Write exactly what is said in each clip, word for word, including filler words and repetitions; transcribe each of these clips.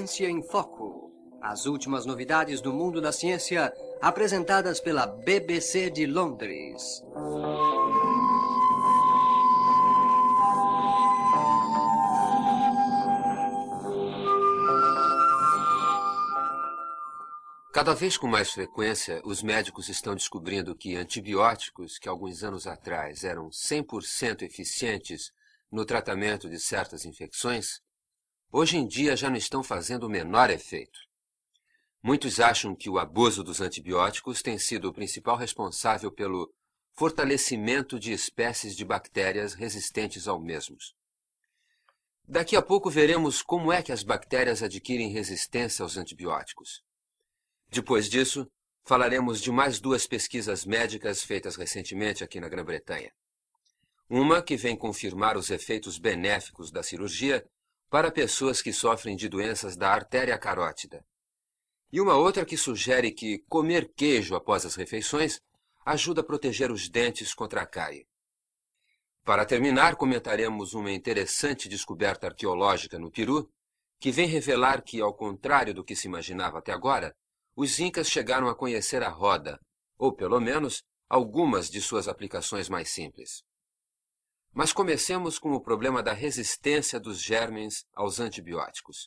Ciência em Foco. As últimas novidades do mundo da ciência apresentadas pela B B C de Londres. Cada vez com mais frequência, os médicos estão descobrindo que antibióticos, que alguns anos atrás eram cem por cento eficientes no tratamento de certas infecções, hoje em dia já não estão fazendo o menor efeito. Muitos acham que o abuso dos antibióticos tem sido o principal responsável pelo fortalecimento de espécies de bactérias resistentes aos mesmos. Daqui a pouco veremos como é que as bactérias adquirem resistência aos antibióticos. Depois disso, falaremos de mais duas pesquisas médicas feitas recentemente aqui na Grã-Bretanha. Uma que vem confirmar os efeitos benéficos da cirurgia para pessoas que sofrem de doenças da artéria carótida. E uma outra que sugere que comer queijo após as refeições ajuda a proteger os dentes contra a cárie. Para terminar, comentaremos uma interessante descoberta arqueológica no Peru, que vem revelar que, ao contrário do que se imaginava até agora, os incas chegaram a conhecer a roda, ou pelo menos algumas de suas aplicações mais simples. Mas comecemos com o problema da resistência dos germens aos antibióticos.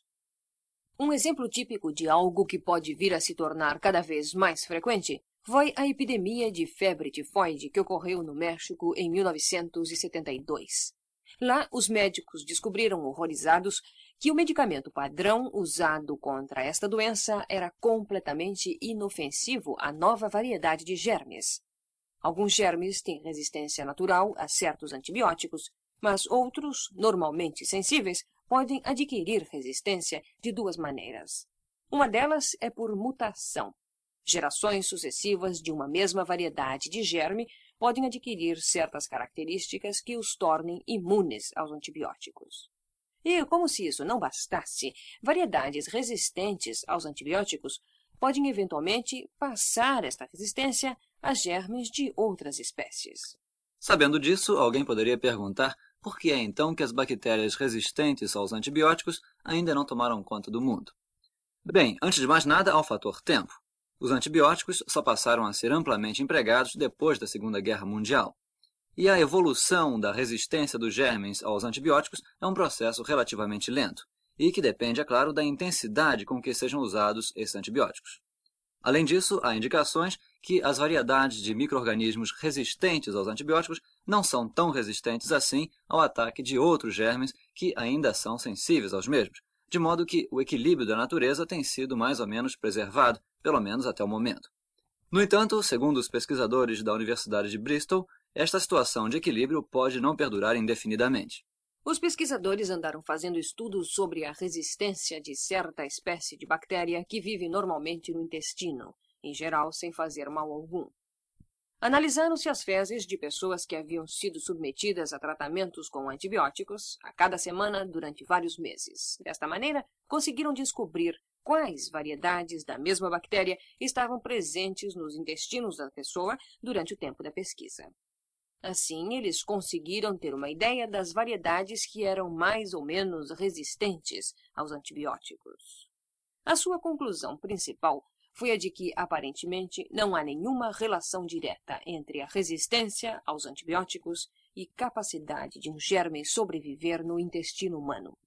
Um exemplo típico de algo que pode vir a se tornar cada vez mais frequente foi a epidemia de febre tifoide que ocorreu no México em mil novecentos e setenta e dois. Lá, os médicos descobriram, horrorizados, que o medicamento padrão usado contra esta doença era completamente inofensivo à nova variedade de germes. Alguns germes têm resistência natural a certos antibióticos, mas outros, normalmente sensíveis, podem adquirir resistência de duas maneiras. Uma delas é por mutação. Gerações sucessivas de uma mesma variedade de germe podem adquirir certas características que os tornem imunes aos antibióticos. E, como se isso não bastasse, variedades resistentes aos antibióticos podem eventualmente passar esta resistência a germes de outras espécies. Sabendo disso, alguém poderia perguntar por que é então que as bactérias resistentes aos antibióticos ainda não tomaram conta do mundo. Bem, antes de mais nada, há o fator tempo. Os antibióticos só passaram a ser amplamente empregados depois da Segunda Guerra Mundial. E a evolução da resistência dos germes aos antibióticos é um processo relativamente lento, e que depende, é claro, da intensidade com que sejam usados esses antibióticos. Além disso, há indicações que as variedades de micro-organismos resistentes aos antibióticos não são tão resistentes assim ao ataque de outros germes que ainda são sensíveis aos mesmos, de modo que o equilíbrio da natureza tem sido mais ou menos preservado, pelo menos até o momento. No entanto, segundo os pesquisadores da Universidade de Bristol, esta situação de equilíbrio pode não perdurar indefinidamente. Os pesquisadores andaram fazendo estudos sobre a resistência de certa espécie de bactéria que vive normalmente no intestino, em geral sem fazer mal algum. Analisaram-se as fezes de pessoas que haviam sido submetidas a tratamentos com antibióticos a cada semana durante vários meses. Desta maneira, conseguiram descobrir quais variedades da mesma bactéria estavam presentes nos intestinos da pessoa durante o tempo da pesquisa. Assim, eles conseguiram ter uma ideia das variedades que eram mais ou menos resistentes aos antibióticos. A sua conclusão principal foi a de que, aparentemente, não há nenhuma relação direta entre a resistência aos antibióticos e capacidade de um germe sobreviver no intestino humano.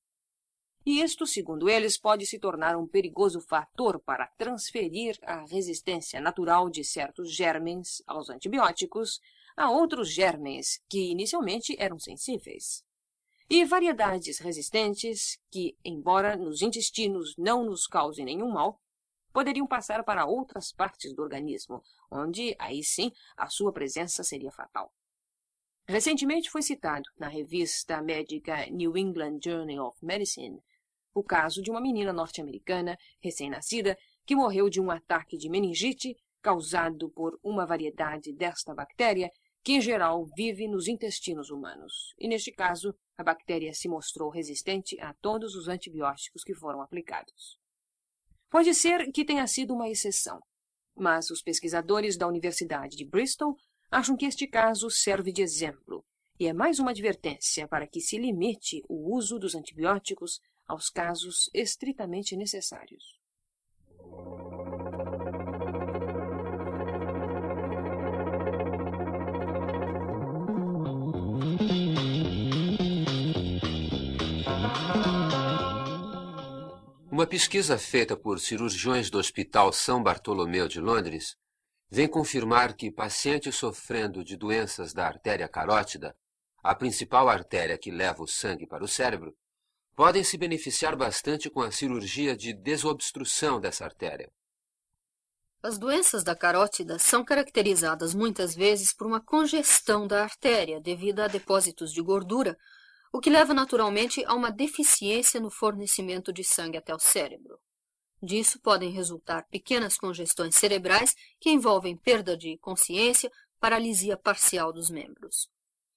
E isto, segundo eles, pode se tornar um perigoso fator para transferir a resistência natural de certos germes aos antibióticos a outros germes que inicialmente eram sensíveis. E variedades resistentes que, embora nos intestinos não nos causem nenhum mal, poderiam passar para outras partes do organismo, onde, aí sim, a sua presença seria fatal. Recentemente foi citado na revista médica New England Journal of Medicine o caso de uma menina norte-americana, recém-nascida, que morreu de um ataque de meningite causado por uma variedade desta bactéria que, em geral, vive nos intestinos humanos. E, neste caso, a bactéria se mostrou resistente a todos os antibióticos que foram aplicados. Pode ser que tenha sido uma exceção, mas os pesquisadores da Universidade de Bristol acham que este caso serve de exemplo e é mais uma advertência para que se limite o uso dos antibióticos aos casos estritamente necessários. Uma pesquisa feita por cirurgiões do Hospital São Bartolomeu de Londres vem confirmar que pacientes sofrendo de doenças da artéria carótida, a principal artéria que leva o sangue para o cérebro, podem se beneficiar bastante com a cirurgia de desobstrução dessa artéria. As doenças da carótida são caracterizadas muitas vezes por uma congestão da artéria devido a depósitos de gordura, o que leva naturalmente a uma deficiência no fornecimento de sangue até o cérebro. Disso podem resultar pequenas congestões cerebrais que envolvem perda de consciência, paralisia parcial dos membros.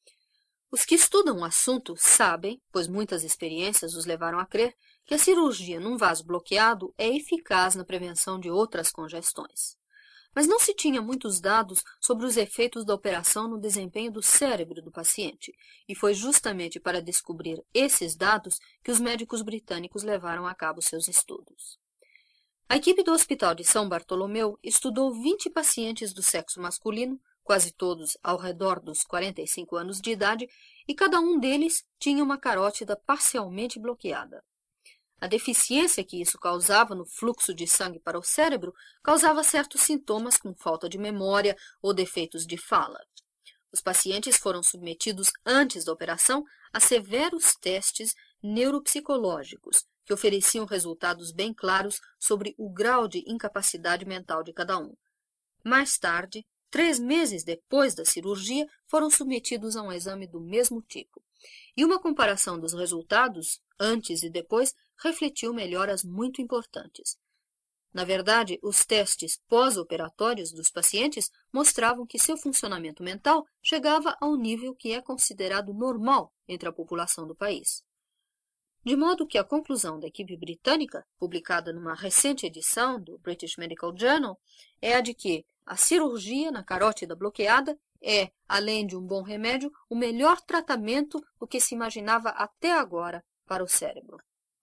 Os que estudam o assunto sabem, pois muitas experiências os levaram a crer, que a cirurgia num vaso bloqueado é eficaz na prevenção de outras congestões. Mas não se tinha muitos dados sobre os efeitos da operação no desempenho do cérebro do paciente, e foi justamente para descobrir esses dados que os médicos britânicos levaram a cabo seus estudos. A equipe do Hospital de São Bartolomeu estudou vinte pacientes do sexo masculino, quase todos ao redor dos quarenta e cinco anos de idade, e cada um deles tinha uma carótida parcialmente bloqueada. A deficiência que isso causava no fluxo de sangue para o cérebro causava certos sintomas como falta de memória ou defeitos de fala. Os pacientes foram submetidos antes da operação a severos testes neuropsicológicos, que ofereciam resultados bem claros sobre o grau de incapacidade mental de cada um. Mais tarde, três meses depois da cirurgia, foram submetidos a um exame do mesmo tipo. E uma comparação dos resultados, antes e depois, refletiu melhoras muito importantes. Na verdade, os testes pós-operatórios dos pacientes mostravam que seu funcionamento mental chegava ao nível que é considerado normal entre a população do país. De modo que a conclusão da equipe britânica, publicada numa recente edição do British Medical Journal, é a de que a cirurgia na carótida bloqueada é, além de um bom remédio, o melhor tratamento do que se imaginava até agora para o cérebro.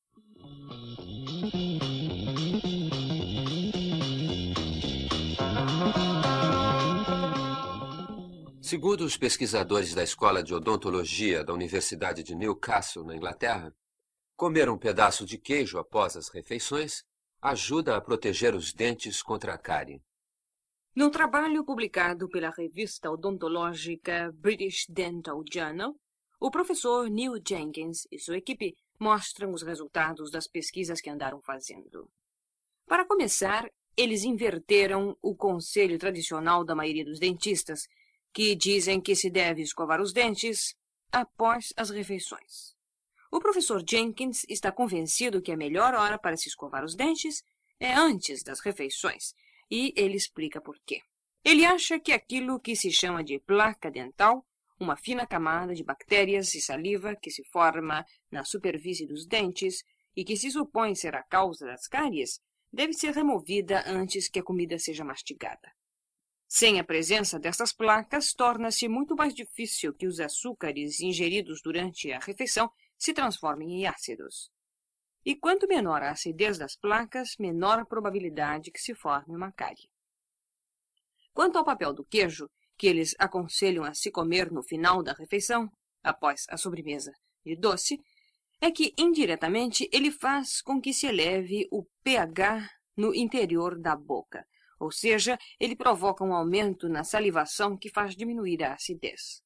Segundo os pesquisadores da Escola de Odontologia da Universidade de Newcastle, na Inglaterra, comer um pedaço de queijo após as refeições ajuda a proteger os dentes contra a cárie. Num trabalho publicado pela revista odontológica British Dental Journal, o professor Neil Jenkins e sua equipe mostram os resultados das pesquisas que andaram fazendo. Para começar, eles inverteram o conselho tradicional da maioria dos dentistas, que dizem que se deve escovar os dentes após as refeições. O professor Jenkins está convencido que a melhor hora para se escovar os dentes é antes das refeições, e ele explica por quê. Ele acha que aquilo que se chama de placa dental, uma fina camada de bactérias e saliva que se forma na superfície dos dentes e que se supõe ser a causa das cáries, deve ser removida antes que a comida seja mastigada. Sem a presença dessas placas, torna-se muito mais difícil que os açúcares ingeridos durante a refeição se transformem em ácidos. E quanto menor a acidez das placas, menor a probabilidade que se forme uma cárie. Quanto ao papel do queijo, que eles aconselham a se comer no final da refeição, após a sobremesa de doce, é que, indiretamente, ele faz com que se eleve o pH no interior da boca, ou seja, ele provoca um aumento na salivação que faz diminuir a acidez.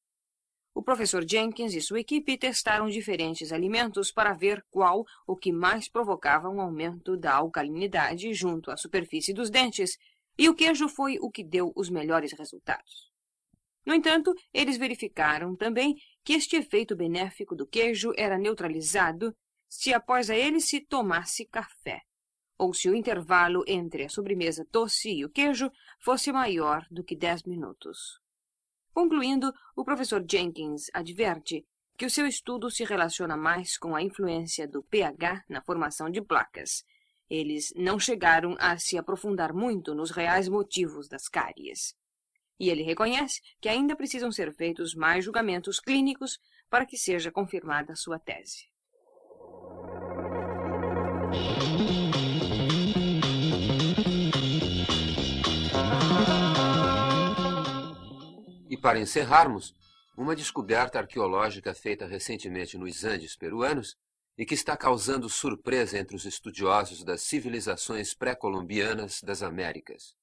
O professor Jenkins e sua equipe testaram diferentes alimentos para ver qual o que mais provocava um aumento da alcalinidade junto à superfície dos dentes, e o queijo foi o que deu os melhores resultados. No entanto, eles verificaram também que este efeito benéfico do queijo era neutralizado se após a ele se tomasse café, ou se o intervalo entre a sobremesa doce e o queijo fosse maior do que dez minutos. Concluindo, o professor Jenkins adverte que o seu estudo se relaciona mais com a influência do pH na formação de placas. Eles não chegaram a se aprofundar muito nos reais motivos das cáries. E ele reconhece que ainda precisam ser feitos mais julgamentos clínicos para que seja confirmada sua tese. E para encerrarmos, uma descoberta arqueológica feita recentemente nos Andes peruanos e que está causando surpresa entre os estudiosos das civilizações pré-colombianas das Américas.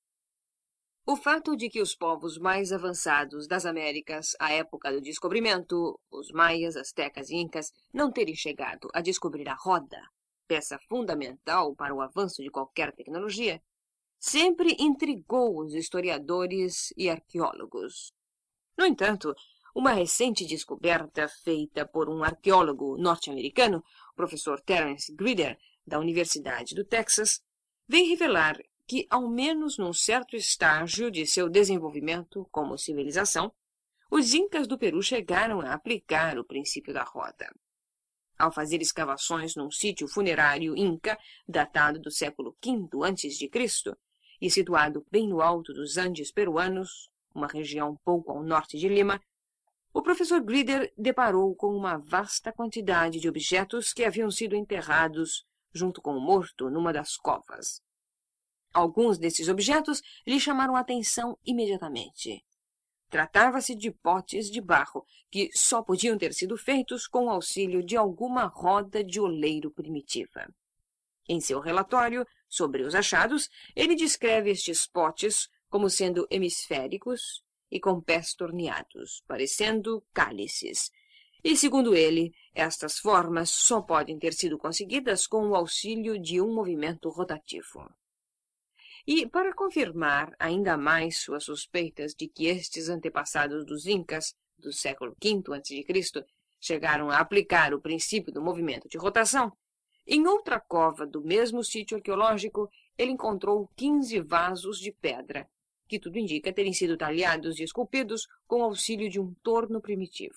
O fato de que os povos mais avançados das Américas à época do descobrimento, os maias, astecas e incas, não terem chegado a descobrir a roda, peça fundamental para o avanço de qualquer tecnologia, sempre intrigou os historiadores e arqueólogos. No entanto, uma recente descoberta feita por um arqueólogo norte-americano, o professor Terence Grider, da Universidade do Texas, vem revelar que, ao menos num certo estágio de seu desenvolvimento como civilização, os incas do Peru chegaram a aplicar o princípio da roda. Ao fazer escavações num sítio funerário inca, datado do século quinto antes de Cristo, e situado bem no alto dos Andes peruanos, uma região pouco ao norte de Lima, o professor Grider deparou com uma vasta quantidade de objetos que haviam sido enterrados junto com o morto numa das covas. Alguns desses objetos lhe chamaram a atenção imediatamente. Tratava-se de potes de barro que só podiam ter sido feitos com o auxílio de alguma roda de oleiro primitiva. Em seu relatório sobre os achados, ele descreve estes potes como sendo hemisféricos e com pés torneados, parecendo cálices. E, segundo ele, estas formas só podem ter sido conseguidas com o auxílio de um movimento rotativo. E, para confirmar ainda mais suas suspeitas de que estes antepassados dos Incas, do século quinto antes de Cristo, chegaram a aplicar o princípio do movimento de rotação, em outra cova do mesmo sítio arqueológico, ele encontrou quinze vasos de pedra, que tudo indica terem sido talhados e esculpidos com auxílio de um torno primitivo.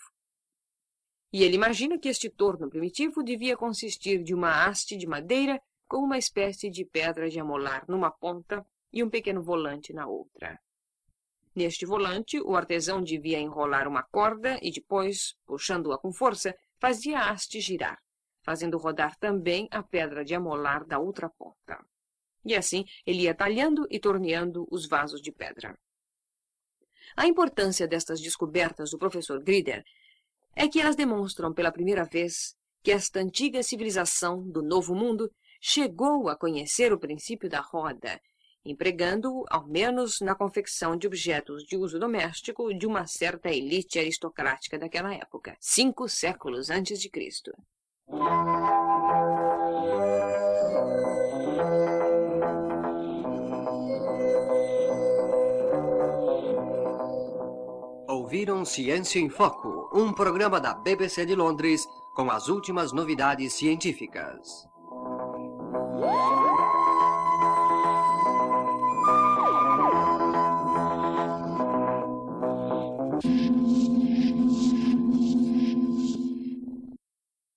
E ele imagina que este torno primitivo devia consistir de uma haste de madeira com uma espécie de pedra de amolar numa ponta e um pequeno volante na outra. Neste volante, o artesão devia enrolar uma corda e depois, puxando-a com força, fazia a haste girar, fazendo rodar também a pedra de amolar da outra ponta. E assim ele ia talhando e torneando os vasos de pedra. A importância destas descobertas do professor Grider é que elas demonstram pela primeira vez que esta antiga civilização do Novo Mundo chegou a conhecer o princípio da roda, empregando-o, ao menos, na confecção de objetos de uso doméstico de uma certa elite aristocrática daquela época, cinco séculos antes de Cristo. Ouviram Ciência em Foco, um programa da B B C de Londres com as últimas novidades científicas.